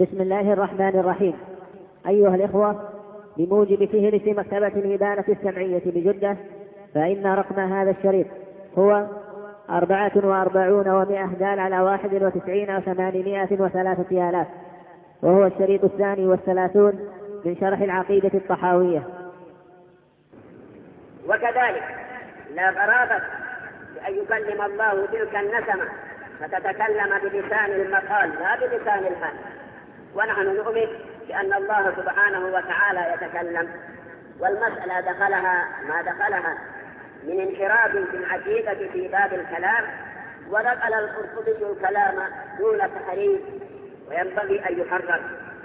بسم الله الرحمن الرحيم. أيها الإخوة، بموجب فهرس مكتبة الإبانة السمعية بجدة، فإن رقم هذا الشريط هو 44 دال على 91 803 آلاف، وهو الشريط 32 من شرح العقيدة الطحاوية. وكذلك لا غرابة بأن يكلم الله تلك النسمة فتتكلم بلسان المقال لا بلسان الحال. ونحن نؤمن بأن الله سبحانه وتعالى يتكلم، والمسألة دخلها ما دخلها من انحراف في العقيدة في باب الكلام، ونقل القرطبي الكلام دون تحريف، وينبغي أن يحرر.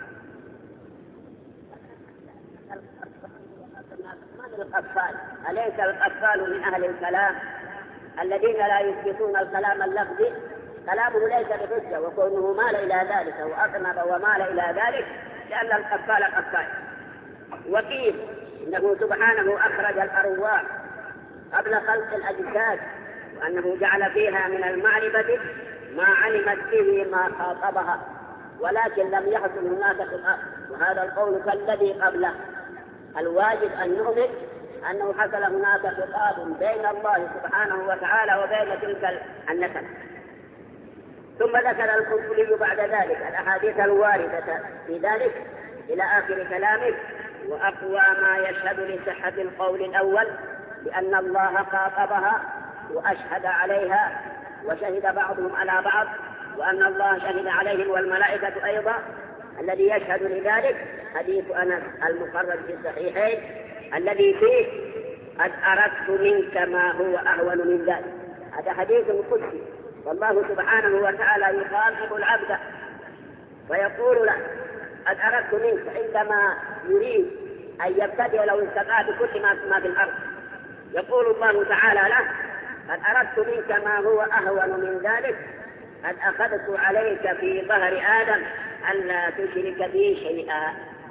من الأطفال؟ أليس الأطفال من أهل الكلام الذين لا يثبتون الكلام اللفظي؟ كلامه ليس بحجة، وكونه مال إلى ذلك وأطنب ومال إلى ذلك لأن الأطفال قطاع. وقيل إنه سبحانه أخرج الأرواح قبل خلق الأجساد، وأنه جعل فيها من المعرفة ما علمت به ما خاطبها، ولكن لم يحصل هناك خطاب، وهذا القول كالذي قبله. الواجب أن نؤمن أنه حصل هناك خطاب بين الله سبحانه وتعالى وبين تلك النسمة. ثم ذكر القرطبي بعد ذلك الأحاديث الواردة في ذلك إلى آخر كلامه. وأقوى ما يشهد لصحة القول الأول بأن الله خاطبها وأشهد عليها، وشهد بعضهم على بعض، وأن الله شهد عليهم والملائكة أيضا، الذي يشهد لذلك حديث أنس المخرج في الصحيحين الذي فيه قد أردت منك ما هو أهون من ذلك. هذا حديث قدسي، والله سبحانه وتعالى يخاطب العبد ويقول له قد أردت منك، عندما يريد أن يبتدئ لو استطاع بكل ما في الأرض. يقول الله تعالى له قد أردت منك ما هو أهون من ذلك، قد أخذت عليك في ظهر آدم ألا تشرك بي شيئا،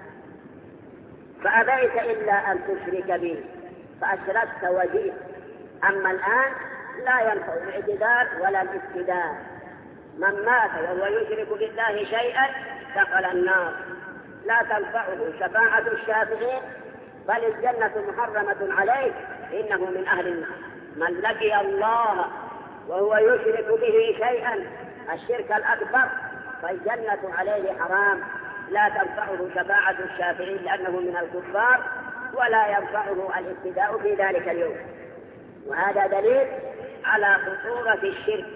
فأبيت إلا أن تشرك بي فأشركت وجئت. أما الآن لا ينفع الاعتذار ولا الاستدار. من مات وهو يشرك بالله شيئا دخل النار، لا تنفعه شفاعة الشافعين، بل الجنة محرمة عليه، إنه من أهل النار. من لقي الله وهو يشرك به شيئا الشرك الأكبر فالجنة عليه حرام، لا تنفعه شفاعة الشافعين لأنه من الكفار، ولا ينفعه الاهتداء في ذلك اليوم. وهذا دليل على خطورة الشرك.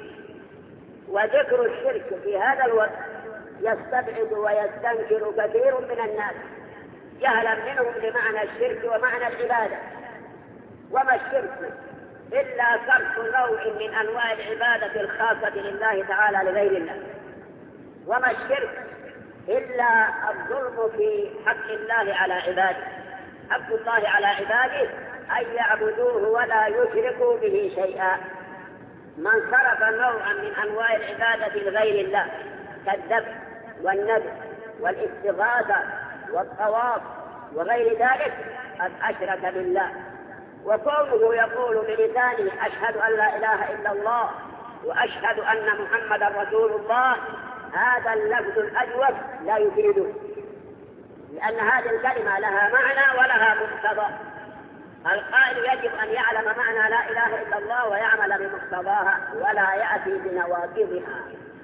وذكر الشرك في هذا الوقت يستبعد ويستنكر كثير من الناس جهلا منهم بمعنى الشرك ومعنى العبادة. وما الشرك إلا صرف نوع من أنواع العبادة الخاصة لله تعالى لغير الله. وما الشرك إلا الظلم في حق الله على عباده. حق الله على عباده أن يعبدوه ولا يشركوا به شيئا. من صرف نوعا من أنواع العبادة لغير الله كالذبح والنذر والاستغاثة والطواف وغير ذلك قد أشرك بالله. وكونه يقول بلسانه أشهد أن لا إله إلا الله وأشهد أن محمدا رسول الله، هذا اللفظ الأجوف لا يفيده، لأن هذه الكلمة لها معنى ولها مقتضى. القائل يجب أن يعلم معنى لا إله إلا الله ويعمل بمقتضاها ولا يأتي بنواقضها.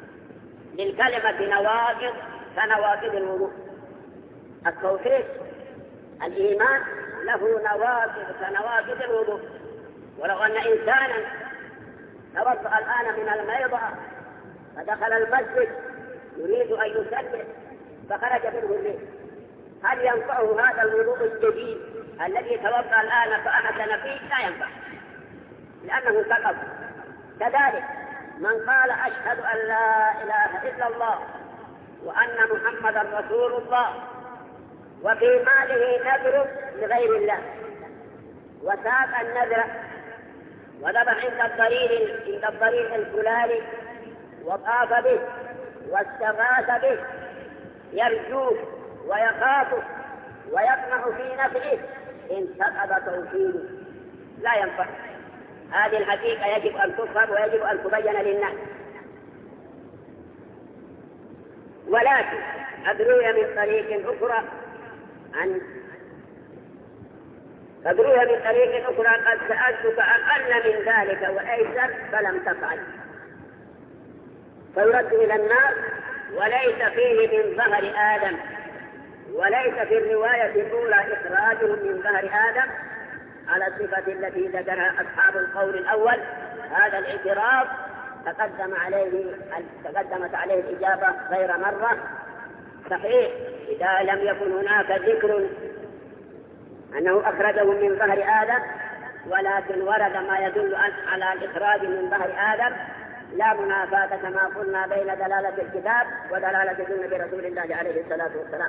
للكلمة نواقض كنواقض الوضوء. التوحيد الإيمان له نواقض كنواقض الوضوء. ولو أن إنسانا توضأ الآن من الميضة فدخل المسجد يريد أن يسلم فخرج منه الريح، هل ينفعه هذا الوضوء الجديد الذي توضأ الآن فأحسن فيه؟ لا ينفع، لأنه سقط. كذلك من قال أشهد أن لا إله إلا الله وأن محمدا رسول الله وفي ماله نذر لغير الله وساق النذر وذبح عند الضرير الفلاني وطاف به واستغاث به يرجوه ويخافه ويطمع في نفسه، انتقض توحيده، لا ينفع. هذه الحقيقة يجب أن تفهم ويجب أن تبين للناس. ولكن قد روي من طريق أخرى قد سألتك أقل من ذلك وأيسر فلم تفعل، فيرد إلى النار وليس فيه من ظهر آدم، وليس في الرواية الأولى إخراجهم من ظهر آدم على الصفة التي ذكرها أصحاب القول الأول. هذا الاعتراف تقدمت عليه الإجابة غير مرة. صحيح إذا لم يكن هناك ذكر أنه أخرجهم من ظهر آدم، ولكن ورد ما يدل على الإخراج من ظهر آدم، لا منافاة كما قلنا بين دلالة الكتاب ودلالة سنة رسول الله عليه الصلاة والسلام.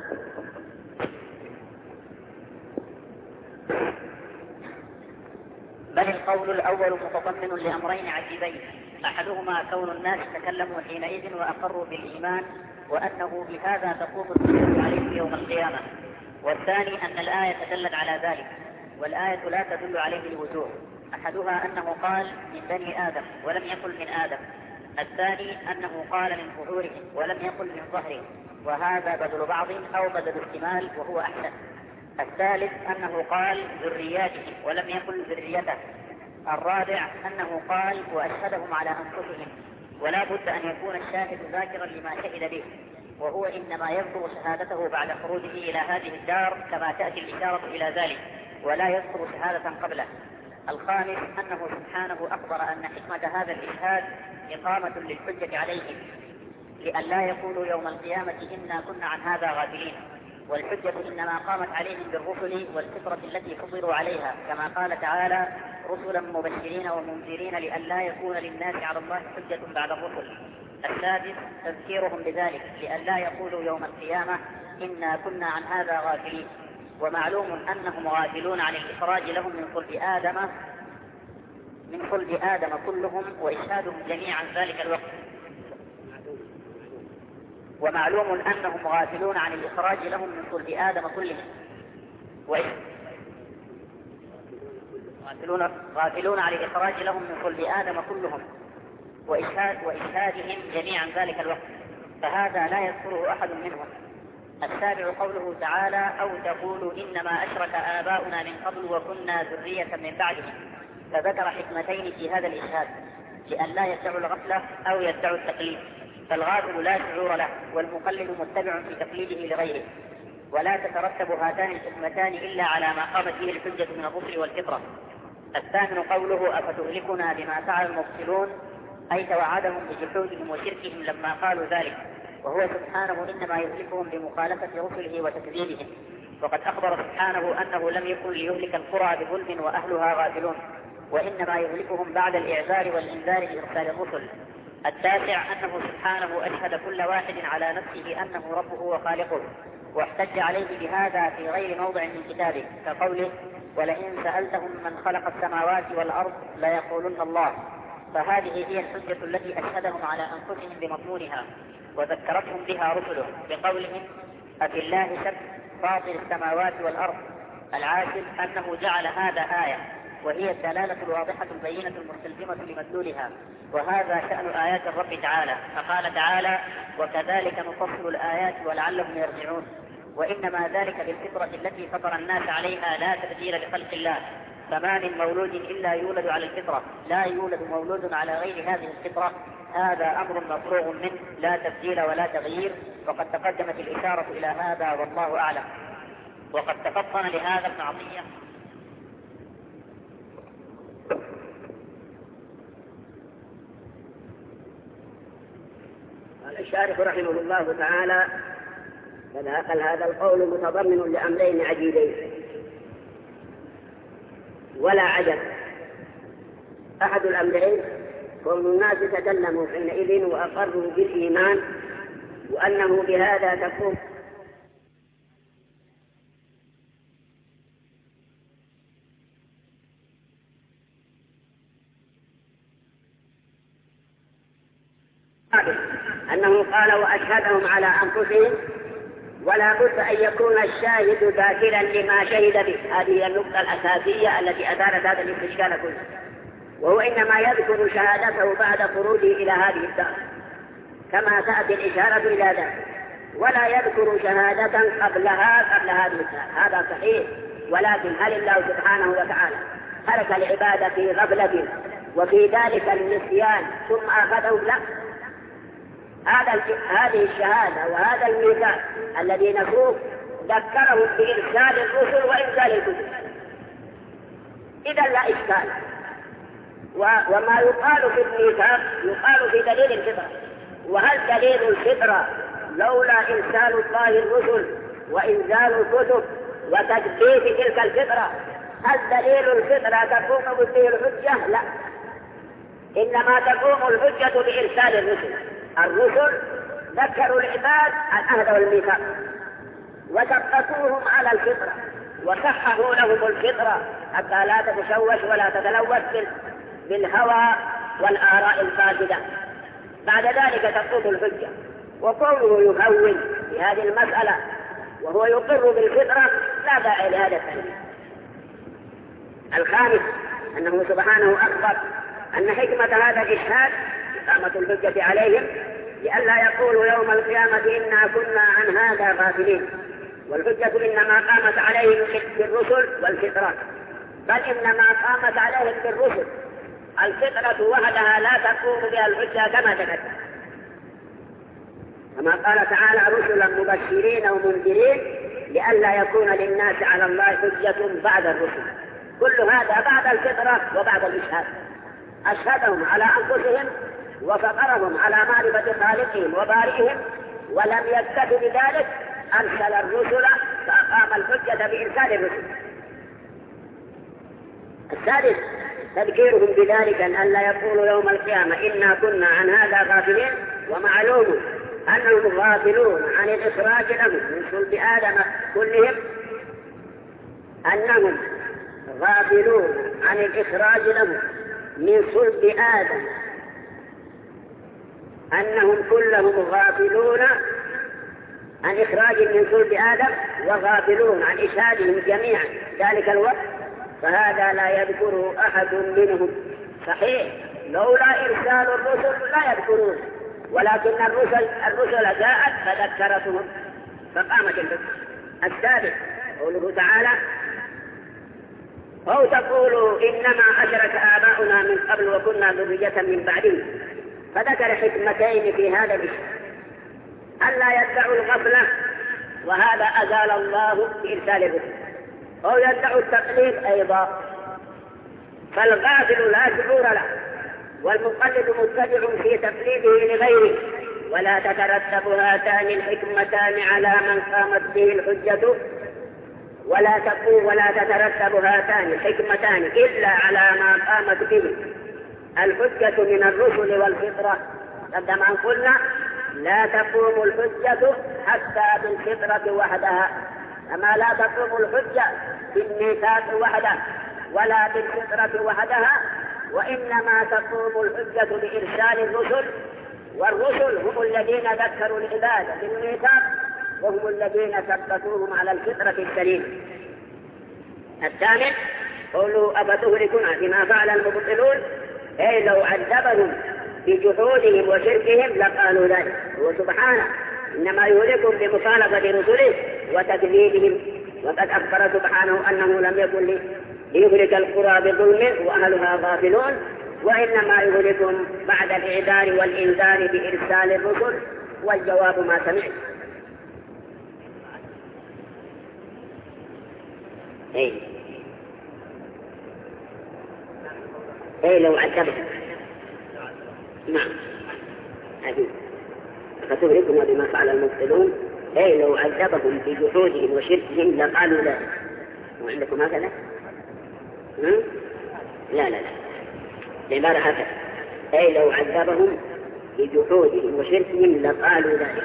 بل القول الأول متضمن لأمرين عجيبين: أحدهما كون الناس تكلموا حينئذ وأقروا بالإيمان وأنه بهذا تقوم الحجة عليهم يوم القيامة، والثاني أن الآية دلت على ذلك، والآية لا تدل عليه لوجوه: أحدها أنه قال من بني آدم ولم يقل من آدم، الثاني أنه قال من ظهورهم ولم يقل من ظهرهم، وهذا بدل بعض أو بدل احتمال وهو أحسن. الثالث أنه قال ذرياتهم ولم يقل ذريته. الرابع أنه قال وأشهدهم على أنفسهم، ولا بد أن يكون الشاهد ذاكرا لما شهد به، وهو إنما يذكر شهادته بعد خروجه إلى هذه الدار كما تأتي الإشارة إلى ذلك، ولا يذكر شهادة قبله. الخامس أنه سبحانه أخبر أن حكمة هذا الإشهاد إقامة للحجة عليهم، لئلا يقولوا يوم القيامة إنا كنا عن هذا غافلين، والحجة إنما قامت عليهم بالرسل والفطرة التي فطروا عليها، كما قال تعالى: رسلا مبشرين ومنذرين لئلا يكون للناس على الله حجة بعد الرسل. السادس تذكيرهم بذلك لئلا يقولوا يوم القيامة إنا كنا عن هذا غافلين. ومعلوم أنهم غافلون عن الإخراج لهم من صلب آدم كلهم وإشهادهم جميعا ذلك الوقت. ومعلوم أنهم غافلون عن الإخراج لهم من صلب آدم كلهم غافلون عن الإخراج لهم من صلب آدم كلهم وإشهادهم جميعا ذلك الوقت، فهذا لا يذكره أحد منهم. السابع قوله تعالى: أو تقولوا إنما أشرك آباؤنا من قبل وكنا ذرية من بعدهم، فذكر حكمتين في هذا الإشهاد: لئلا يدعوا الغفلة أو يدعوا التقليد، فالغافل لا شعور له والمقلد متبع في تقليده لغيره، ولا تترتب هاتان الحكمتان إلا على ما قامت به الحجة من الرسل والفطرة. الثامن قوله: أفتهلكنا بما فعل المبطلون، أي توعدهم بجحودهم وشركهم لما قالوا ذلك، وهو سبحانه إنما يهلكهم بمخالفة رسله وتكذيبهم، وقد أخبر سبحانه أنه لم يكن ليهلك القرى بظلم وأهلها غافلون، وإنما يهلكهم بعد الإعذار والإنذار بإرسال الرسل. التاسع أنه سبحانه أشهد كل واحد على نفسه أنه ربه وخالقه، واحتج عليه بهذا في غير موضع من كتابه، كقوله: ولئن سألتهم من خلق السماوات والأرض ليقولن الله. فهذه هي الحجة التي أشهدهم على أنفسهم بمضمونها وذكرتهم بها رسله، بقولهم: أفي الله شك فاطر السماوات والأرض. العاشر أنه جعل هذا آية، وهي الدلالة الواضحة البينة المستلزمة لمدلولها، وهذا شأن آيات الرب تعالى، فقال تعالى: وكذلك نفصل الآيات ولعلهم يرجعون. وإنما ذلك بالفطرة التي فطر الناس عليها لا تبديل لخلق الله، فما من مولود إلا يولد على الفطرة، لا يولد مولود على غير هذه الفطرة، هذا أمر مفروغ منه لا تبديل ولا تغيير، وقد تقدمت الإشارة إلى هذا والله أعلم. وقد تفطن لهذا ابن عطية الشارح رحمه الله تعالى: فذاك هذا القول متضمن لأمرين عجيبين ولا عجب. أحد الأمرين كون الناس تكلموا حينئذ وأقروا بالإيمان وأنه بهذا تقوم أنه قال وأشهدهم على أنفسهم، ولا بد أن يكون الشاهد ذاكرا لما شهد به. هذه هي النقطة الأساسية التي أثارت هذا الاستشكال كله، وهو إنما يذكر شهادته بعد خروجه إلى هذه الدار كما تأتي الإشارة إلى ذلك. ولا يذكر شهادة قبل هذه الشهادة. هذا صحيح، ولكن هل الله سبحانه وتعالى ترك العبادة في غفلة وفي ذلك النسيان ثم أخذهم؟ لا، هذه الشهادة وهذا الميثاق الذي نسوه ذكرهم بإرسال الرسل وإنزال الكتب، إذا لا إشكال. وما يقال في الميثاق يقال في دليل الفطرة. وهل دليل الفطرة لولا إرسال الله الرسل وإنزال الكتب وتثبيت تلك الفطرة، هل دليل الفطرة تقوم به الحجة؟ لا، إنما تقوم الحجة بإرسال الرسل. الرسل ذكروا العباد العهد والميثاق وثبتوهم على الفطرة وصححوا لهم الفطرة حتى لا تتشوش ولا تتلوث بالهوى والآراء الفاسدة. بعد ذلك تقوم الحجة. وقوله يهون في هذه المسألة وهو يقر بالفطرة لا داعي لهذا التهويل. الخامس أنه سبحانه أخبر أن حكمة هذا الإشهاد إقامة الحجة عليهم لئلا يقولوا يوم القيامة إنا كنا عن هذا غافلين. والحجة إنما قامت عليهم بالرسل والفطرة، بل إنما قامت عليهم بالرسل. الفطرة وحدها لا تقوم بها الحجة كما تقدم، كما قال تعالى رسلا مبشرين ومنذرين لئلا يكون للناس على الله حجة بعد الرسل. كل هذا بعد الفطرة وبعد الإشهاد. أشهدهم على أنفسهم وفطرهم على معرفة خالقهم وبارئهم، ولم يكتف بذلك أرسل الرسل فأقام الحجة بإرسال الرسل. السادس تذكيرهم بذلك أن لا يقولوا يوم القيامة إنا كنا عن هذا غافلين. ومعلوم أنهم غافلون عن الإخراج لهم من صلب آدم كلهم، أنهم غافلون عن الإخراج لهم من صلب آدم، أنهم كلهم غافلون عن إخراج من صلب آدم وغافلون عن إشهادهم جميعا ذلك الوقت، فهذا لا يذكره أحد منهم. صحيح لولا إرسال الرسل لا يذكرون، ولكن الرسل جاءت فذكرتهم فقامت الحجة. السابع قوله تعالى أو تقولوا إنما أشرك آباؤنا من قبل وكنا ذرية من بعدهم. فذكر حكمتين في هذا الإشهاد: ألا يدعوا الغفلة وهذا أزال الله بإرسال الرسل، أو يدعوا التقليد أيضا، فالغافل لا شعور له والمقلد متبع في تقليده لغيره، ولا تترتب هاتان الحكمتان على من قامت به الحجة، ولا تترتب هاتان الحكمتان إلا على ما قامت به الحجة من الرسل والفطرة. كما قلنا لا تقوم الحجة حتى بالفطرة وحدها، كما لا تقوم الحجة بالميثاق وحده ولا بالفطرة وحدها، وإنما تقوم الحجة بإرسال الرسل، والرسل هم الذين ذكروا العباد بالميثاق وهم الذين ثبتوهم على الفطرة السليمة. الثامن قولوا أفتهلكنا بما فعل المبطلون، أي لو عذبهم بجحودهم وشركهم لقالوا ذلك. وسبحانه إنما يهلكهم بمخالفة رسله وتكذيبهم، وقد أخبر سبحانه أنه لم يكن ليهلك القرى بظلم وأهلها غافلون، وإنما يهلكهم بعد الإعذار والإنذار بإرسال الرسل. والجواب ما سمعت. أي لو عذبهم، نعم أبي فتهلكنا بما فعل المبطلون، أي لو عذبهم بجحودهم وشركهم لقالوا لا. وعندكم هكذا؟ لا العبارة هكذا: أي لو عذبهم بجحودهم وشركهم لقالوا ذلك.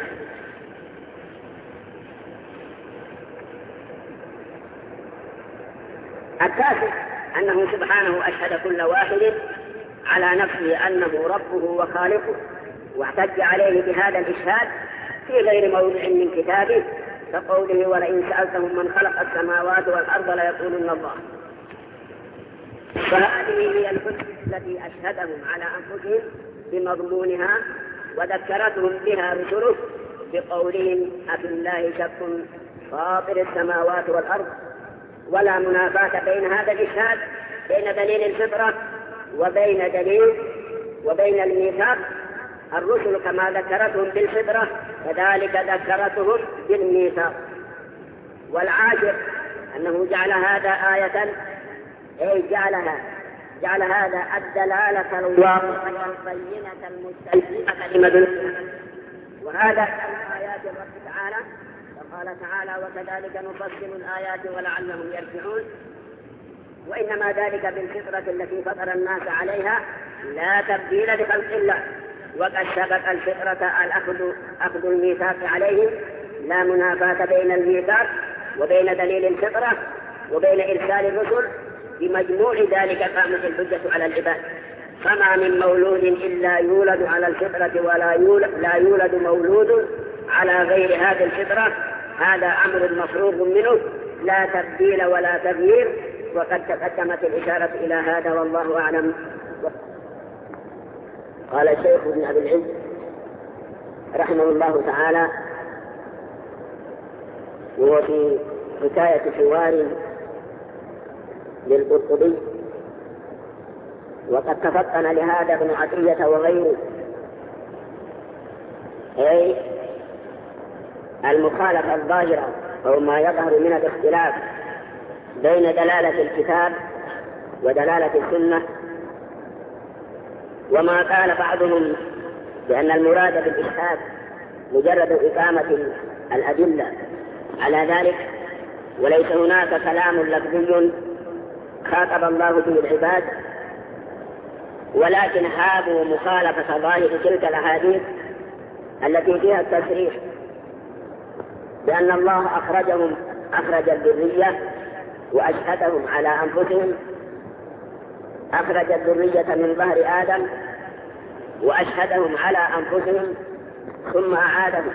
التاسع أنه سبحانه أشهد كل واحد على نفسه أنه ربه وخالقه، واحتج عليه بهذا الإشهاد في غير موضع من كتابه، كقوله ولئن سألتهم من خلق السماوات والأرض ليقولن الله. فهذه هي الحجة التي أشهدهم على أنفسهم بمضمونها وذكرتهم بها رسله بقولهم أفي الله شك فاطر السماوات والأرض، ولا منافاة بين هذا الإشهاد بين دليل الفطرة وبين الميثاق. الرسل كما ذكرتهم بالفطرة كذلك ذكرتهم بالميثاق. والعاشر أنه جعل هذا آية، أي جعل هذا الدلالة الواضحة البينة المستلزمة لمدلولها، وهذا من آيات الرب تعالى. وقال تعالى وكذلك نفصل الآيات ولعلهم يرجعون. وإنما ذلك بالفطرة التي فطر الناس عليها لا تبديل لخلق الله، وقد سبق الفطرة أخذ الميثاق عليهم، لا منافاة بين الميثاق وبين دليل الفطرة وبين إرسال الرسل. بمجموع ذلك قامت الحجة على العباد. فما من مولود إلا يولد على الفطرة لا يولد مولود على غير هذه الفطرة. هذا أمر مفروغ منه لا تبديل ولا تغيير، وقد تقدمت الإشارة إلى هذا والله أعلم. قال الشيخ ابن أبي العز رحمه الله تعالى وهو في حكاية حوار للقرطبي، وقد تفطن لهذا ابن عطية وغيره، أي المخالفة الظاهرة أو ما يظهر من الاختلاف بين دلالة الكتاب ودلالة السنة. وما قال بعضهم بأن المراد بالإشهاد مجرد إقامة الأدلة على ذلك، وليس هناك كلام لفظي خاطب الله به العباد، ولكن هابوا مخالفة ظاهر تلك الأحاديث التي فيها التصريح بأن الله أخرج الذرية وأشهدهم على أنفسهم، أخرج الذرية من ظهر آدم وأشهدهم على أنفسهم ثم أعادهم.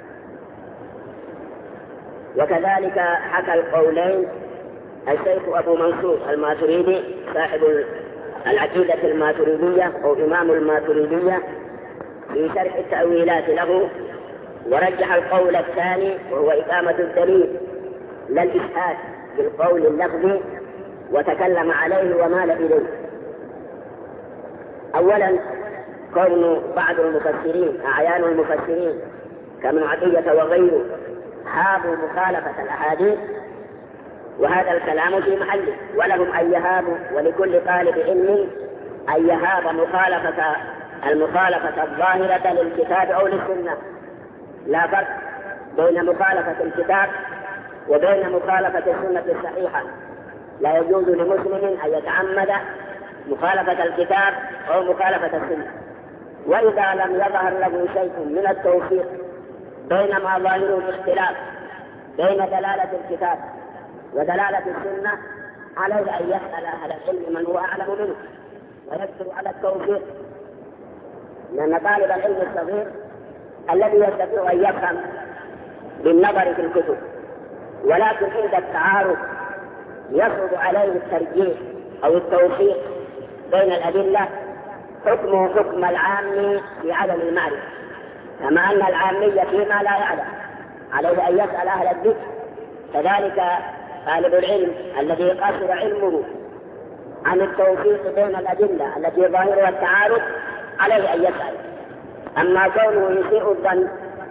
وكذلك حكى القولين الشيخ أبو منصور الماتريدي صاحب العقيدة الماتريدية أو إمام الماتريدية في شرح التأويلات له، ورجح القول الثاني وهو إقامة الدليل لا الإشهاد بالقول اللفظي، وتكلم عليه ومال إليه. أولا كون بعض المفسرين أعيان المفسرين كابن عطية وغيره هابوا مخالفة الأحاديث، وهذا الكلام في محله، ولهم أن يهابوا، ولكل طالب علم أن يهاب المخالفة الظاهرة للكتاب أو للسنة. لا فرق بين مخالفة الكتاب وبين مخالفة السنة الصحيحة. لا يجوز لمسلم أن يتعمد مخالفة الكتاب أو مخالفة السنة. وإذا لم يظهر له شيء من التوفيق بين ما ظاهره الاختلاف بين دلالة الكتاب ودلالة السنة، عليه أن يسأل أهل العلم من هو أعلم منه ويقدر على التوفيق، لأن طالب العلم الصغير الذي يستطيع أن يفهم بالنظر في الكتب، ولكن عند التعارض يصعب عليه الترجيح أو التوفيق بين الأدلة، حكمه حكم العام في عدم المعرفة، كما أن العامية فيما لا يعلم عليه أن يسأل أهل الذكر. كذلك طالب العلم الذي قصر علمه عن التوفيق بين الأدلة التي ظاهرها التعارض عليه أن يسأل. أما كونه يسيء الظن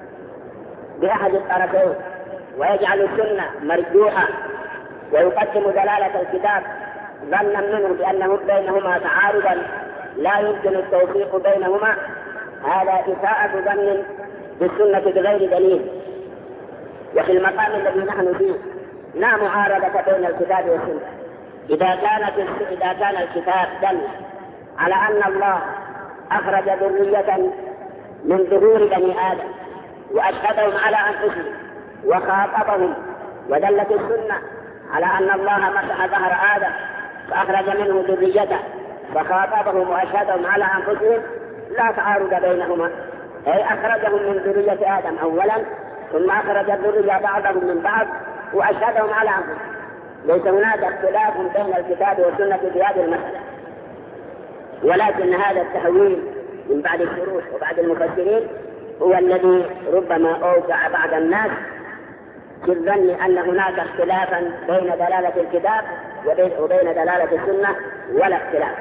بأحد الطرفين ويجعل السنة مرجوحة ويقدم دلالة الكتاب ظنا منه بأنه بينهما تعارضا لا يمكن التوفيق بينهما، هذا إساءة ظن بالسنة بغير دليل. وفي المقام الذي نحن فيه لا معارضة بين الكتاب والسنة. إذا كان الكتاب دل على أن الله أخرج ذرية من ظهور بني آدم وأشهدهم على أنفسهم وخاطبهم، ودلت السنة على أن الله مسح ظهر آدم فأخرج منه ذريته فخاطبهم وأشهدهم على أنفسهم، لا تعارض بينهما، أي أخرجهم من ذرية آدم أولا ثم أخرج الذرية بعضهم من بعض وأشهدهم على أنفسهم. ليس هناك اختلاف بين الكتاب والسنة في هذه المسألة، ولكن هذا التهويل من بعد الشروح وبعد المفسرين هو الذي ربما أوقع بعض الناس في الظن أن هناك اختلافا بين دلالة الكتاب وبين دلالة السنة ولا اختلاف.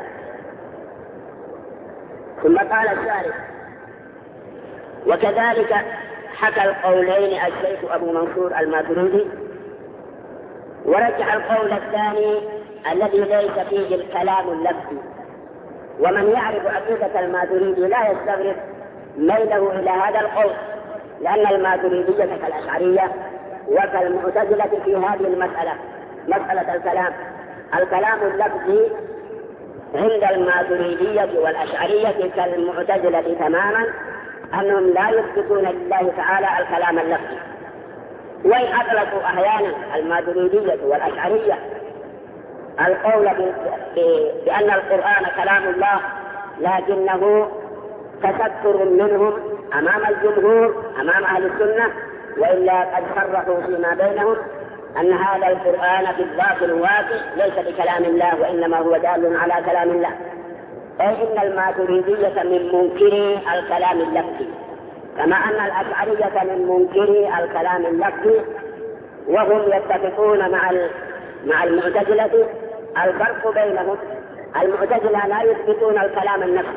ثم قال الشارح: وكذلك حكى القولين الشيخ أبو منصور الماتريدي، ورجح القول الثاني الذي ليس فيه الكلام اللفظي. ومن يعرف عقيدة الماتريدي لا يستغرب ميله إلى هذا القول، لأن الماتريدية كالأشعرية وكالمعتزلة في هذه المسألة، مسألة الكلام اللفظي عند الماتريدية والأشعرية كالمعتزلة تماما، أنهم لا يثبتون لله تعالى الكلام اللفظي. وإن أطلقوا أحيانا الماتريدية والأشعرية القول بأن القرآن كلام الله، لكنه تستر منهم أمام الجمهور، أمام أهل السنة، وإلا قد صرحوا فيما بينهم أن هذا القرآن في الذات الواقع ليس بكلام الله، وإنما هو دال على كلام الله. أي إن الماتريدية من منكري الكلام اللفظي، كما أن الأشعرية من منكري الكلام اللفظي، وهم يتفقون مع المعتزلة. الفرق بينهم: المعتزلة لا يثبتون الكلام النفسي،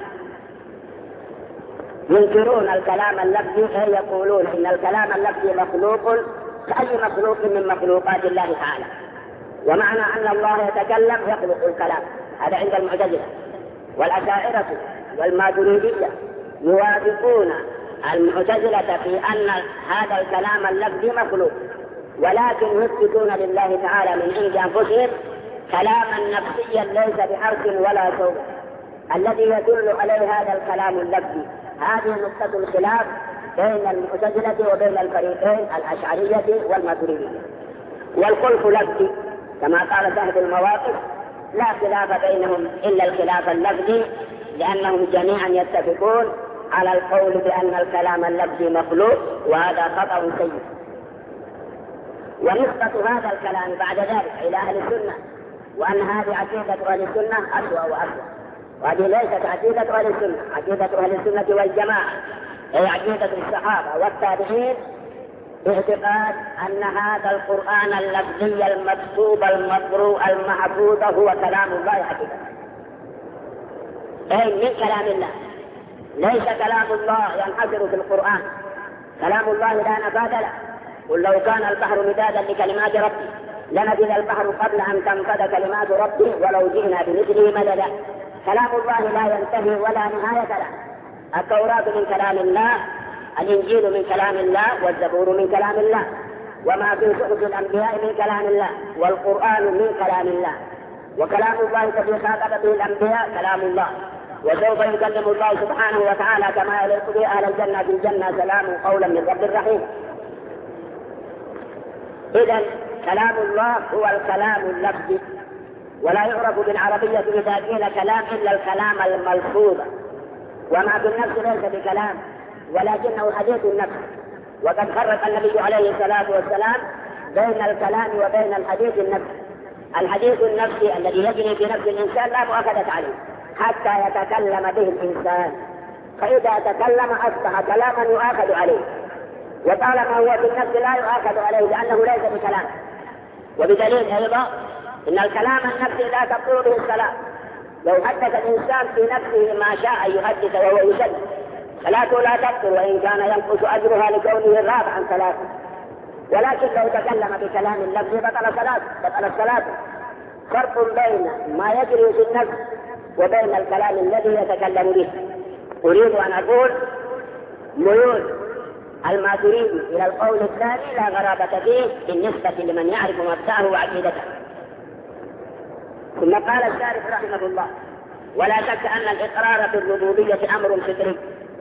ينكرون الكلام اللفظي، أي يقولون إن الكلام اللفظي مخلوق كأي مخلوق من مخلوقات الله تعالى، ومعنى أن الله يتكلم يخلق الكلام، هذا عند المعتزلة. والأشاعرة والماتريدية يوافقون المعتزلة في أن هذا الكلام اللفظي مخلوق، ولكن يثبتون لله تعالى من عند أنفسهم كلاما نفسيا ليس بحرف ولا صوت الذي يدل عليه هذا الكلام اللفظي. هذه نقطة الخلاف بين المعتزلة وبين الفريقين الأشعرية والماتريدية. والخلف لفظي كما قال صاحب المواقف: لا خلاف بينهم إلا الخلاف اللفظي، لأنهم جميعا يتفقون على القول بأن الكلام اللفظي مخلوق، وهذا خطأ سيء. ونسبة هذا الكلام بعد ذلك إلى أهل السنة، وأن هذه عقيدة أهل السنة أسوأ وأسوأ، وهذه ليست عقيدة أهل السنة. عقيدة أهل السنة والجماعة هي عقيدة الصحابة والتابعين، باعتقاد أن هذا القرآن اللفظي المكتوب المقروء المحفوظ هو كلام الله حقيقة، أي من كلام الله، ليس كلام الله ينحصر في القرآن. كلام الله لا نفاذ له. قل لو كان البحر مدادا لكلمات ربي لنفذ البحر قبل أن تنفذ كلمات ربي ولو جئنا بمثله مددا. كلام الله لا ينتهي ولا نهاية له. التوراة من كلام الله، الإنجيل من كلام الله، والزبور من كلام الله، وما في صحف الأنبياء من كلام الله، والقرآن من كلام الله. وكلام الله الذي خاطب به الأنبياء كلام الله، وسوف يكلم الله سبحانه وتعالى كما يليق به أهل الجنة في الجنة: سلام قولا من رب رحيم. إذن كلام الله هو الكلام اللفظي، ولا يعرف بالعربية إذا قيل كلام إلا الكلام الملفوظ، وما بالنفس ليس بكلام ولكنه حديث النفس. وقد فرق النبي عليه الصلاة والسلام بين الكلام وبين الحديث النفسي. الحديث النفسي الذي يجري في نفس الإنسان لا مؤاخذة عليه حتى يتكلم به الإنسان، فإذا تكلم أصبح كلاما يؤاخذ عليه، وطالما هو في النفس لا يؤاخذ عليه لأنه ليس بكلام. وبدليل أيضا إن الكلام النفسي لا تبطل به الصلاة. لو حدث الإنسان في نفسه ما شاء يحدث وهو يسلم، صلاته لا تبطل وإن كان ينقص أجرها لكونه الرابع عن صلاته. ولكن لو تكلم بكلام اللفظ بطل الصلاة. فرق بين ما يجري في النفس وبين الكلام الذي يتكلم به. أريد أن أقول ميول الماتريدي إلى القول الثاني لا غرابة فيه بالنسبة لمن يعرف مبدأه وعقيدته. ثم قال الشارح رحمه الله: ولا شك أن الإقرار بالربوبية أمر فطري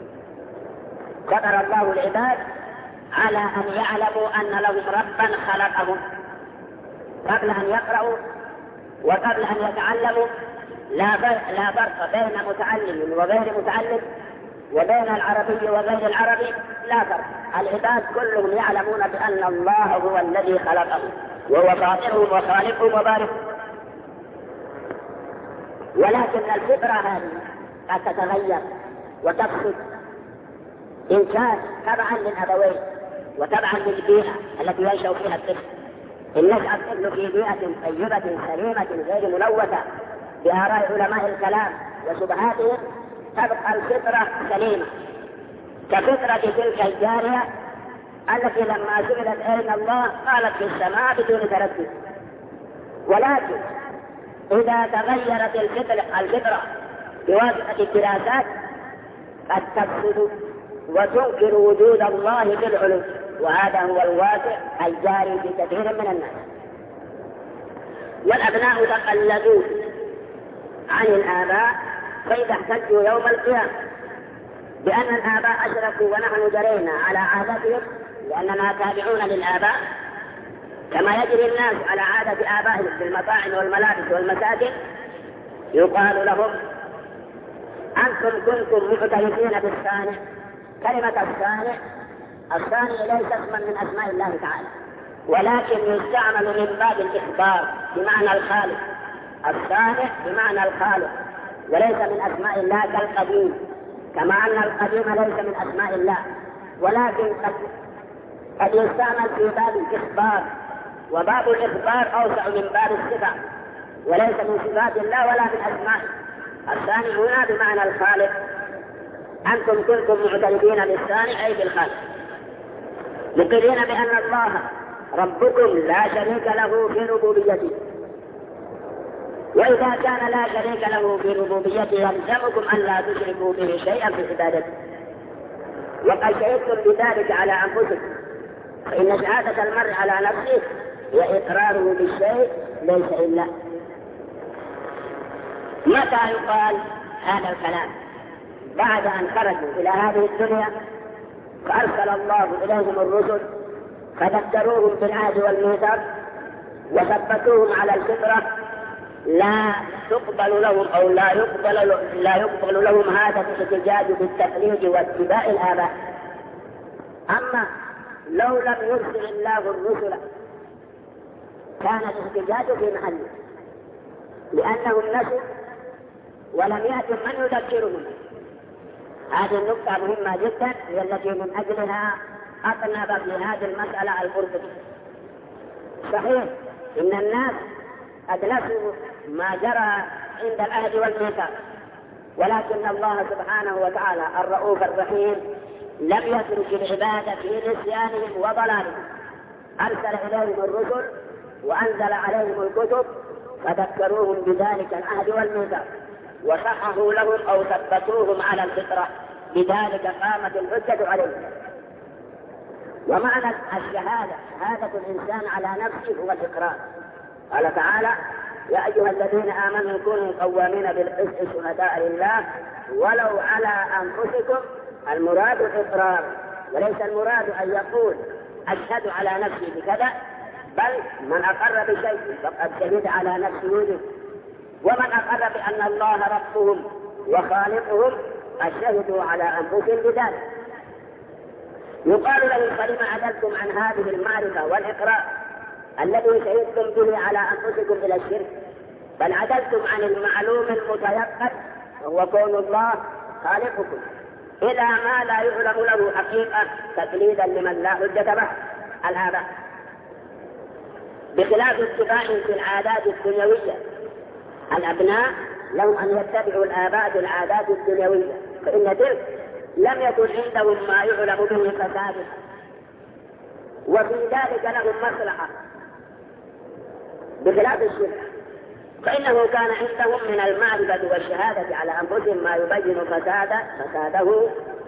فطر الله العباد على أن يعلموا أن لهم ربا خلقهم قبل أن يقرأوا وقبل أن يتعلموا. لا فرق بين متعلم وغير متعلم، وبين العربي وغير العربي لا فرق. العباد كلهم يعلمون بأن الله هو الذي خلقهم وهو فاطرهم وخالقهم وبارئهم. ولكن الفطرة هذه قد تتغير وتفسد إن كان تبعا للأبوين وتبعا للبيئة التي ينشأ فيها الطفل. إن نشأ الطفل في بيئة طيبة سليمة غير ملوثة بآراء علماء الكلام وشبهاتهم تبقى الفطرة سليمة كفطرة تلك الجارية التي لما سئلت أين الله قالت في السماء بدون تردد. ولكن إذا تغيرت الفطرة بواسطة الدراسات قد تفسد وتنكر وجود الله في العلو، وهذا هو الواقع الجاري في كثير من الناس. والأبناء تقلدون عن الآباء، فإذا احتجوا يوم القيامة بأن الآباء أشركوا ونحن جرينا على عادتهم لأننا تابعون للآباء كما يجري الناس على عادة آبائهم في المطاعم والملابس والمساجد، يقال لهم أنتم كنتم معترفين بالصانع. كلمة الصانع ليس اسما من أسماء الله تعالى، ولكن يستعمل من باب الإخبار بمعنى الخالق. الصانع بمعنى الخالق وليس من أسماء الله كالقديم، كما أن القديم ليس من أسماء الله، ولكن قد يستعمل في باب الإخبار، وباب الإخبار أوسع من باب الصفة وليس من صفات الله ولا من أسمائه. الصانع هنا بمعنى الخالق. أنتم كنتم معترفين بالصانع أي بالخالق، مقرين بأن الله ربكم لا شريك له في ربوبيته، وإذا كان لا شريك له في ربوبيته يلزمكم أن لا تشركوا به شيئا في عبادته، وقد شهدتم بذلك على أنفسكم، فإن شهادة المرء على نفسه وإقراره بالشيء ليس إلا. متى يقال هذا الكلام؟ بعد أن خرجوا إلى هذه الدنيا فأرسل الله إليهم الرسل فذكروهم بالعهد والميثاق وثبتوهم على الفطرة، لا تقبل لهم أو لا يقبل لهم هذا الاحتجاج بالتقليد واتباع الآباء. أما لو لم يرسل الله الرسل كان الاحتجاج في محله، لأنهم نسوا ولم يأتوا من يذكرهم. هذه النقطة مهمة جدا، هي التي من أجلها أطنب في هذه المسألة القرطبي. صحيح إن الناس قد نسوا ما جرى عند العهد والميثاق، ولكن الله سبحانه وتعالى الرؤوف الرحيم لم يترك العباد في نسيانهم وضلالهم، أرسل إليهم الرسل وأنزل عليهم الكتب فذكروهم بذلك العهد والميثاق وصححوا لهم أو ثبتوهم على الفطرة، بذلك قامت الحجة عليهم. ومعنى الشهادة شهادة الإنسان على نفسه هو الإقرار. قال تعالى: يا أيها الذين آمنوا كونوا قوامين بالقسط شهداء لله ولو على أنفسكم. المراد الإقرار، وليس المراد أن يقول أشهد على نفسي بكذا، بل من أقر بشيء فقد شهد على نفسه به، ومن أقر بأن الله ربهم وخالقهم أشهدوا على أنفسهم بذلك. يقال لهم: فلما عدلتم عن هذه المعرفة والإقرار الذي شهدتم به على أنفسكم إلى الشرك، بل عدلتم عن المعلوم المتيقن وهو كون الله خالقكم إلى ما لا يعلم له حقيقة تقليدا لمن لا حجة به الآباء، بخلاف اتباعهم في العادات الدنيوية. الأبناء لهم أن يتبعوا الآباء في العادات الدنيوية، فإن تلك لم يكن عندهم ما يعلم به فساده، وفي ذلك لهم مصلحة بخلاف الشرك، فإنه كان عندهم من المعرفة والشهادة على أنفسهم ما يبين فساده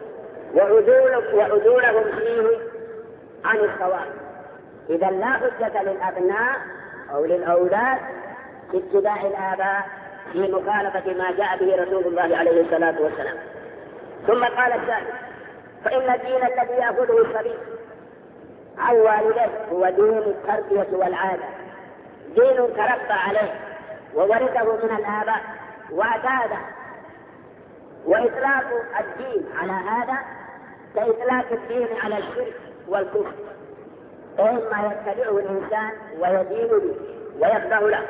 وعدولهم فيه عن الصواب. إذا لا حجة للأبناء أو للأولاد في اتباع الآباء في مخالفة ما جاء به رسول الله عليه الصلاة والسلام. ثم قال الثاني: فإن الدين الذي يأخذه الصبي عن والده هو دين التربية والعادة، دين تربى عليه وورثه من الآباء واعتاده، وإطلاق الدين على هذا كإطلاق الدين على الشرك والكفر، إما يتبعه الإنسان ويدين به ويخضع له،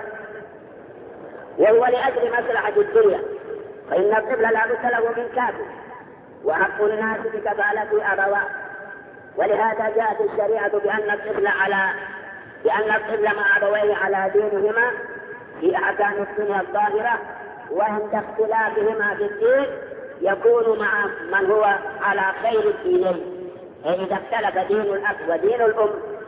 وهو لأجل مصلحة الدنيا، فإن الطفل لا بد له من كافٍ وحق الناس بكفالة أبواه. ولهذا جاءت الشريعة بأن الطفل مع أبويه على دينهما في أحكام الدنيا الظاهرة، وعند اختلافهما في الدين يكون مع من هو على خير الدينين. إذا اختلف دين الأب ودين الأم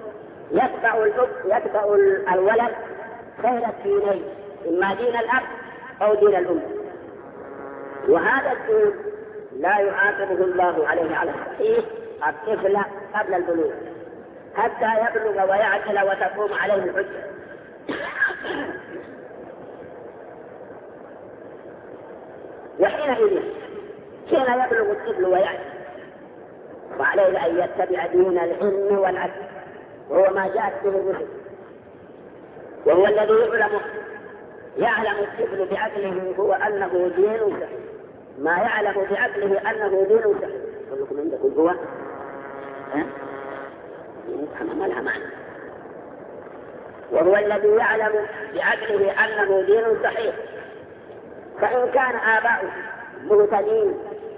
يتبع الولد خير الدينين، إما دين الأب أو دين الأم. وهذا الدين لا يعاقبه الله عليه على الصحيح الطفل قبل البلوغ حتى يبلغ ويعقل وتقوم عليه الحجة. وحينئذ حين يبلغ الطفل ويعقل وعليه أن يتبع دين العلم والعدل، وهو ما جاءت به الرسل، وهو الذي يعلم الطفل بعقله هو أنه دين صحيح، ما يعلم بعقله أنه دين صحيح. كلكم عندكم هو ما لها معنى. وهو الذي يعلم بعقله أنه دين صحيح. فإن كان آباؤه مهتدين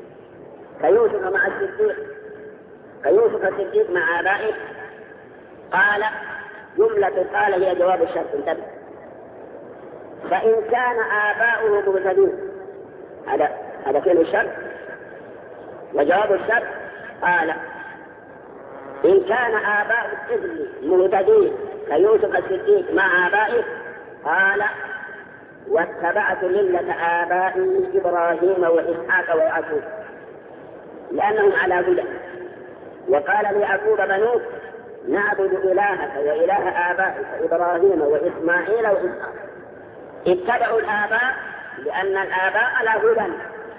كيوسف الصديق مع آبائه، قال جملة قال هي جواب الشرط انتبه. فإن كان آباؤه مهتدين هذا فعل الشرط، وجواب الشرط قال إن كان آباء الطفل مهتدين كيوسف الصديق مع آبائه، قال واتبعت ملة آبائي إبراهيم وإسحاق ويعقوب لأنهم على هدى. وقال ليعقوب بنوه نعبد إلهك وإله آبائك إبراهيم وإسماعيل وإسحاق. اتبعوا الآباء لأن الآباء على هدى.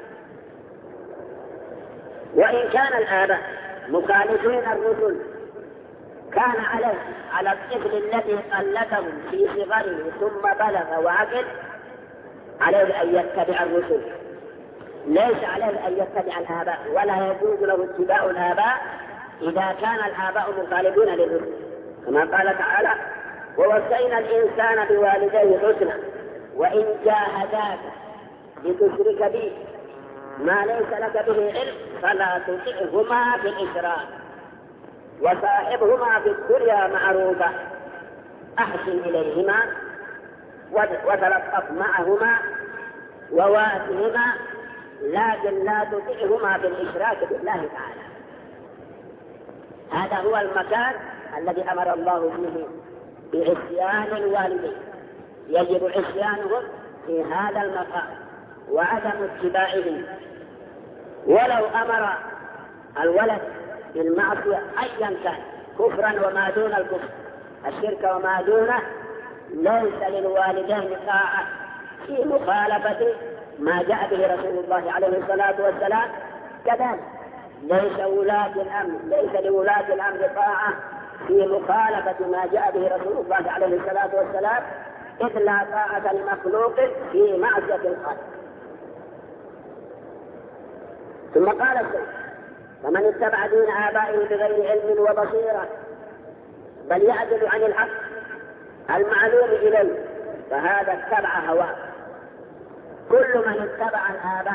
وإن كان الآباء مخالفين الرسل كان على الطفل الذي قلدهم في صغره ثم بلغ وعقل عليه أن يتبع الرسل، ليس عليه أن يتبع الآباء، ولا يجوز له اتباع الآباء إذا كان الآباء مخالفين للرسل، كما قال تعالى ووصينا الإنسان بوالديه حسنا وإن جاهداك لتشرك بي ما ليس لك به علم فلا تطعهما في الإشراك وصاحبهما في الدنيا معروفة أحسن إليهما وتلطف معهما وواسهما لكن لا تطعهما في الإشراك بالله تعالى. هذا هو المكان الذي أمر الله فيه بعصيان الوالدين، يجب عصيانهم في هذا المقام وعدم اتباعهم. ولو أمر الولد بالمعصية أيا كان كفرا وما دون الكفر الشرك وما دونه، ليس للوالدين طاعة في مخالفة ما جاء به رسول الله عليه الصلاة والسلام. كذلك ليس لولاة الأمر طاعة في مخالفة ما جاء به رسول الله عليه الصلاة والسلام، إذ لا طاعة لمخلوق في معصية الخالق. ثم قال الشيخ فمن اتبع دين آبائه بغير علم وبصيرة بل يعدل عن الحق المعلوم إليه فهذا اتبع هواه. كل من اتبع الآباء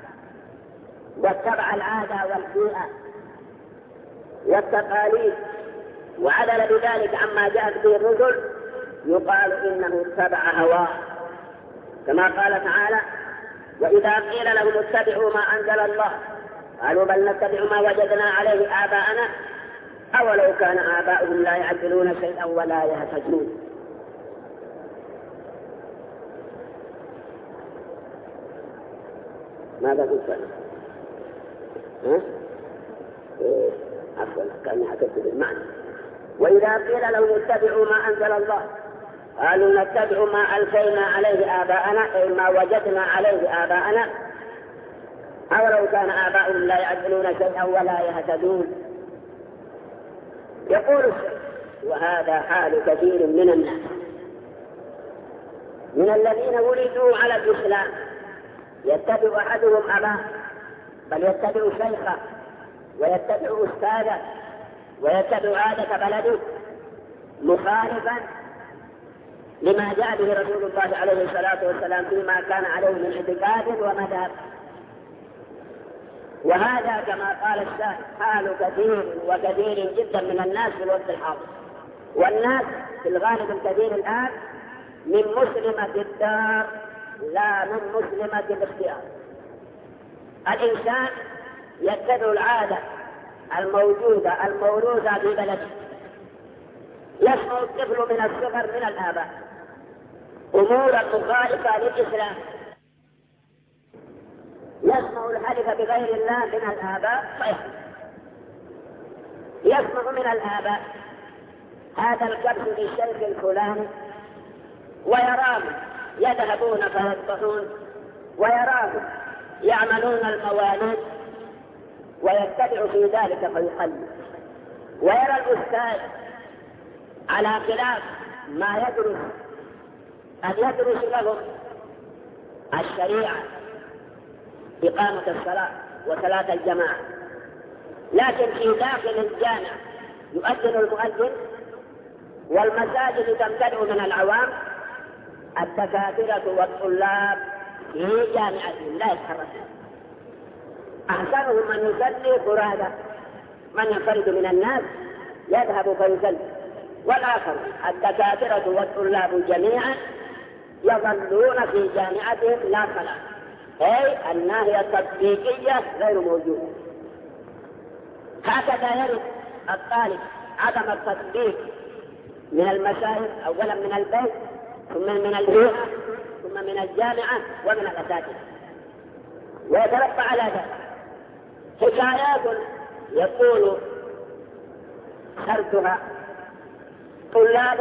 واتبع العادة والبيئة والتقاليد وعدل بذلك عما جاءت به الرسل يقال إنه اتبع هواه، كما قال تعالى وإذا قيل لهم اتبعوا ما أنزل الله قالوا بل نتبع ما وجدنا عليه آباءنا أولو كان آباؤهم لا يعقلون شيئا ولا يهتدون. ماذا قلت؟ عفوا كأني حكيت بالمعنى. وإذا قيل لهم اتبعوا ما أنزل الله قالوا نتبع ما ألفينا عليه آباءنا أي ما وجدنا عليه آباءنا أولو كان آباؤهم لا يعقلون شيئا ولا يهتدون. يقول الشيخ وهذا حال كثير من الناس من الذين ولدوا على الإسلام يتبع أحدهم أباه بل يتبع شيخه ويتبع أستاذه ويتبع عادة بلده مخالفا لما جاء به رسول الله عليه الصلاة والسلام فيما كان عليه من اعتقاد ومذهب. وهذا كما قال الشاعر حال كثير وكثير جدا من الناس في الوقت الحاضر. والناس في الغالب الكثير الآن من مسلمة الدار لا من مسلمة الاختيار. الإنسان يتبع العادة الموجودة الموروثة في بلده. يسمع الطفل من الصغر من الآباء أمورا مخالفة للإسلام، يسمع الحلف بغير الله من الآباء فيحلف، يسمع من الآباء هذا الكبش للشيخ الفلاني، ويراهم يذهبون فيذبحون، ويراهم يعملون المواليد ويتبع في ذلك فيقلد. ويرى الأستاذ على خلاف ما يدرس أن يدرس لهم الشريعة إقامة الصلاة وصلاة الجماعة، لكن في داخل الجامع يؤذن المؤذن والمساجد تمتلئ من العوام، الدكاترة والطلاب في جامعة لا يتحركون. أحسنهم من يصلي فرادى، من ينفرد من الناس يذهب فيصلي، والآخر الدكاترة والطلاب جميعا يظلون في جامعتهم لا صلاة، أي الناحية التطبيقية غير موجودة. هكذا يرد الطالب عدم التطبيق من المشايخ، أولا من البيت ثم من البيئة ثم من الجامعة ومن الأساتذة، ويتربى على ذلك. حكايات يقول سردها طلاب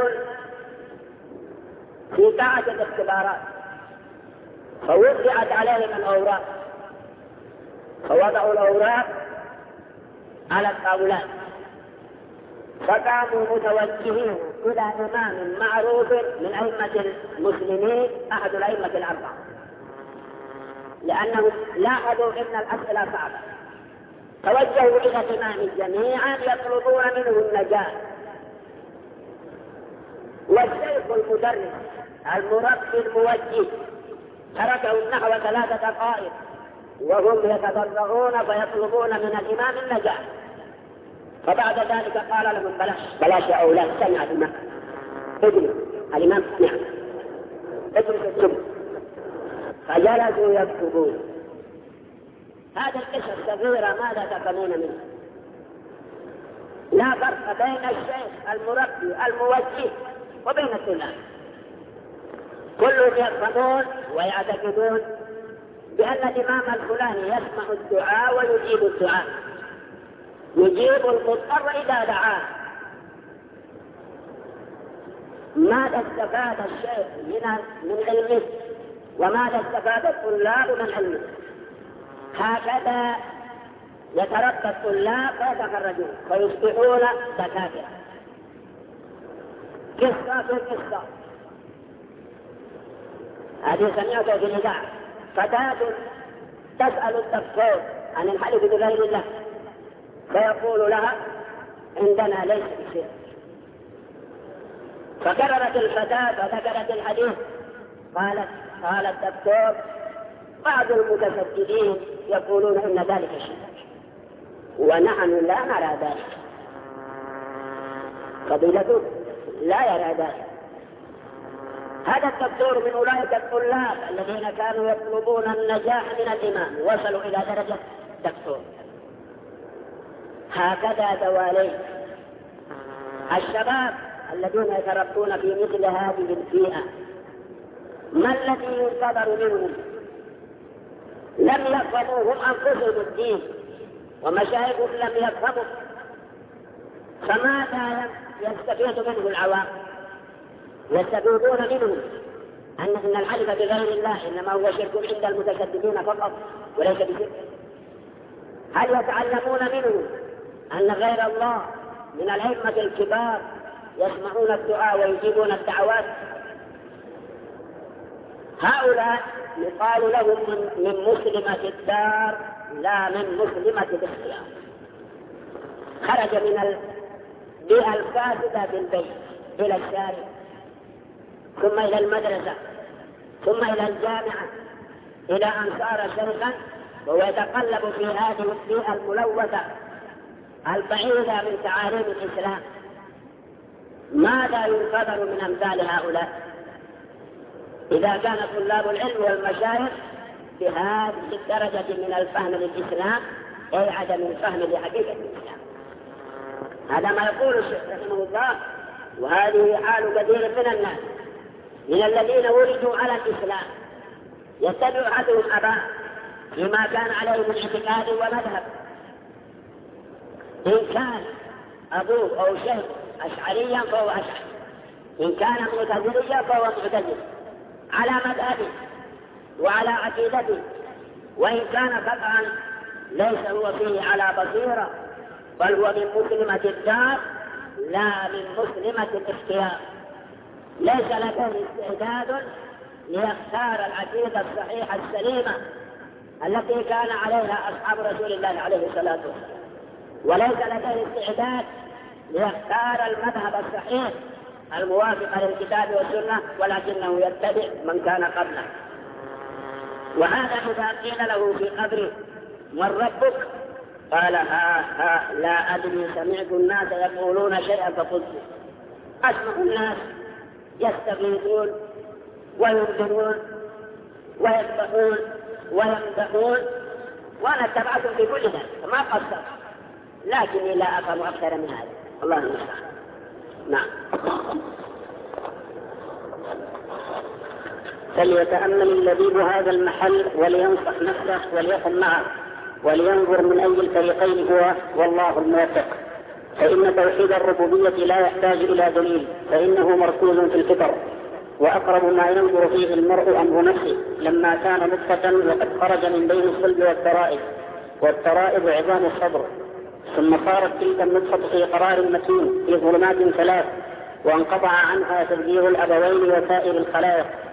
في قاعة الاختبارات فوضعت عليهم الأوراق، فوضعوا الأوراق على الطاولات، فقاموا متوجهين إلى إمام معروف من أئمة المسلمين أحد الأئمة الأربعة، لأنهم لاحظوا أن الأسئلة صعبة، توجهوا إلى الإمام جميعا يطلبون منه النجاة. والشيخ المدرس المربي الموجه تركهم نحو 3 دقائق وهم يتضرعون فيطلبون من الإمام النجاة. فبعد ذلك قال لهم بلاش يا أولاد، سمع الإمام ادرس. الإمام نعم ادرس السبب. فجلسوا يكتبون. هذه القصة الصغيرة ماذا تفهمون منها؟ لا فرق بين الشيخ المربي الموجه وبين الطلاب، كلهم يفهمون ويعتقدون بأن الإمام الفلاني يسمع الدعاء ويجيب الدعاء، يجيب المضطر إذا دعاه. ماذا استفاد الشيخ من علمه وماذا استفاد الطلاب من علمه؟ هكذا يتربى الطلاب فيتخرجون فيصبحون دكاترة. قصة في قصة هذه سمعتها في الإذاعة، فتاة تسأل الدكتور عن الحلف بغير الله فيقول لها عندنا ليس بشيء. فكررت الفتاة فذكرت الحديث، قال الدكتور بعض المتسددين يقولون إن ذلك شيء ونحن لا نرى ذلك. فضيلته لا يرى ذلك. هذا الدكتور من أولئك الطلاب الذين كانوا يطلبون النجاح من الإمام وصلوا إلى درجة دكتور. هكذا دواليك الشباب الذين يتربون في مثل هذه البيئة، ما الذي ينتظر منهم؟ لم يفهموا هم أنفسهم الدين ومشايخهم لم يفهموا، فماذا يستفيد منه العوام؟ يستفيدون منه أن الحلف بغير الله إنما هو شرك عند المتشددين فقط وليس بشرك. هل يتعلمون منه أن غير الله من الأئمة الكبار يسمعون الدعاء ويجيبون الدعوات؟ هؤلاء يقال لهم من مسلمة الدار لا من مسلمة الاختيار. خرج من البيئة الفاسدة في البيت إلى الشارع ثم إلى المدرسة ثم إلى الجامعة إلى أن صار شيخا وهو يتقلب في هذه البيئة الملوثة البعيدة من تعاليم الإسلام. ماذا ينتظر من أمثال هؤلاء إذا كان طلاب العلم والمشايخ بهذه الدرجة من الفهم للإسلام أي عدم الفهم لحقيقة الإسلام؟ هذا ما يقول الشيخ رحمه الله. وهذه حال كثير من الناس من الذين ولدوا على الإسلام يتبع أحدهم أباه فيما كان عليه من اعتقاد ومذهب، إن كان أبوه أو شيخ أشعريا فهو أشعري، إن كان معتزليا فهو معتزلي على مذهبه وعلى عقيدته، وإن كان خطأ ليس هو فيه على بصيرة، بل هو من مسلمة الدار لا من مسلمة الاختيار. ليس لديه استعداد ليختار العقيدة الصحيحة السليمة التي كان عليها أصحاب رسول الله عليه الصلاة والسلام، وليس لديه استعداد ليختار المذهب الصحيح الموافق للكتاب والسنة، ولكنه يتبع من كان قبله. وهذا إذا قيل له في قبره من ربك قال ها لا أدري، سمعت الناس يقولون شيئا فقلت. أسمع الناس يستغيثون وينذرون ويذبحون ويمدحون وأنا اتبعتهم في كل ذلك ما قصرت، لكني لا أفهم أكثر من هذا. الله المستعان. نعم. فليتأمل اللبيب هذا المحل ولينصح نفسه وليقم معه ولينظر من أي الفريقين هو، والله الموفق. فإن توحيد الربوبية لا يحتاج إلى دليل، فإنه مركوز في الفطر، وأقرب ما ينظر فيه المرء أمر نفسه لما كان نطفة وقد خرج من بين الصلب والترائب عظام الصدر، ثم صارت تلك النطفة في قرار مكين في ظلمات ثلاث، وانقطع عنها تدبير الأبوين وسائر الخلائق،